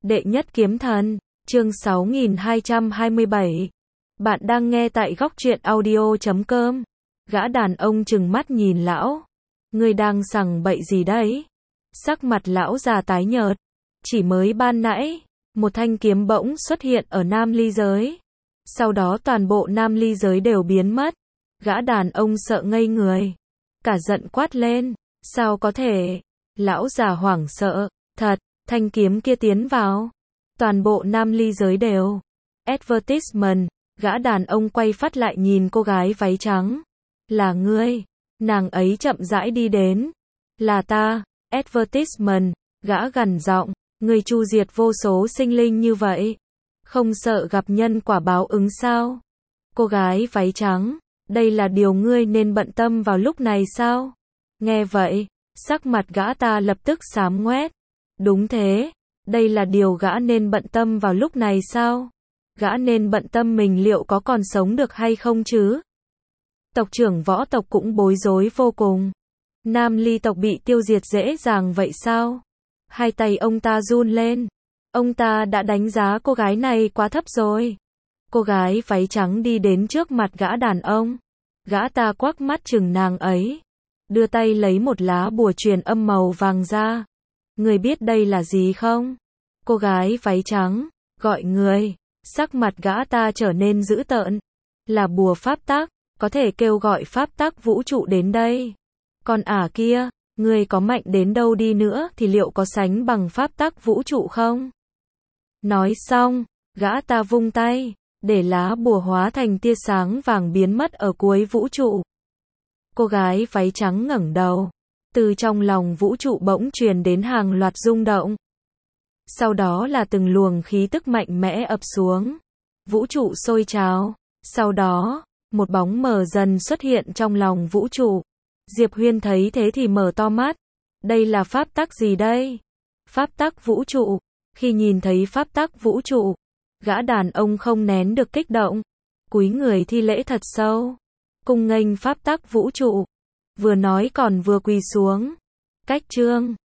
Đệ nhất kiếm thần, chương 6227. Bạn đang nghe tại góc truyện audio.com. Gã đàn ông trừng mắt nhìn lão. Ngươi đang sằng bậy gì đấy? Sắc mặt lão già tái nhợt. Chỉ mới ban nãy, một thanh kiếm bỗng xuất hiện ở nam ly giới. Sau đó toàn bộ nam ly giới đều biến mất. Gã đàn ông sợ ngây người. Cả giận quát lên. Sao có thể? Lão già hoảng sợ. Thật, thanh kiếm kia tiến vào. Toàn bộ nam ly giới đều. Advertisement. Gã đàn ông quay phát lại nhìn cô gái váy trắng. Là ngươi. Nàng ấy chậm rãi đi đến. Là ta. Advertisement. Gã gằn giọng. Ngươi chu diệt vô số sinh linh như vậy. Không sợ gặp nhân quả báo ứng sao? Cô gái váy trắng. Đây là điều ngươi nên bận tâm vào lúc này sao? Nghe vậy, sắc mặt gã ta lập tức xám ngoét. Đúng thế. Đây là điều gã nên bận tâm vào lúc này sao? Gã nên bận tâm mình liệu có còn sống được hay không chứ? Tộc trưởng võ tộc cũng bối rối vô cùng. Nam ly tộc bị tiêu diệt dễ dàng vậy sao? Hai tay ông ta run lên. Ông ta đã đánh giá cô gái này quá thấp rồi. Cô gái váy trắng đi đến trước mặt gã đàn ông. Gã ta quắc mắt chừng nàng ấy. Đưa tay lấy một lá bùa truyền âm màu vàng ra. Người biết đây là gì không? Cô gái váy trắng, gọi người. Sắc mặt gã ta trở nên dữ tợn. Là bùa pháp tắc, có thể kêu gọi pháp tắc vũ trụ đến đây. Còn kia, người có mạnh đến đâu đi nữa thì liệu có sánh bằng pháp tắc vũ trụ không? Nói xong, gã ta vung tay, để lá bùa hóa thành tia sáng vàng biến mất ở cuối vũ trụ. Cô gái váy trắng ngẩng đầu. Từ trong lòng vũ trụ bỗng truyền đến hàng loạt rung động. Sau đó là từng luồng khí tức mạnh mẽ ập xuống. Vũ trụ sôi trào. Sau đó, một bóng mờ dần xuất hiện trong lòng vũ trụ. Diệp Huyên thấy thế thì mở to mắt. Đây là pháp tắc gì đây? Pháp tắc vũ trụ. Khi nhìn thấy pháp tắc vũ trụ, gã đàn ông không nén được kích động. Cúi người thi lễ thật sâu. Cung nghênh pháp tắc vũ trụ. Vừa nói còn vừa quỳ xuống. Cách chương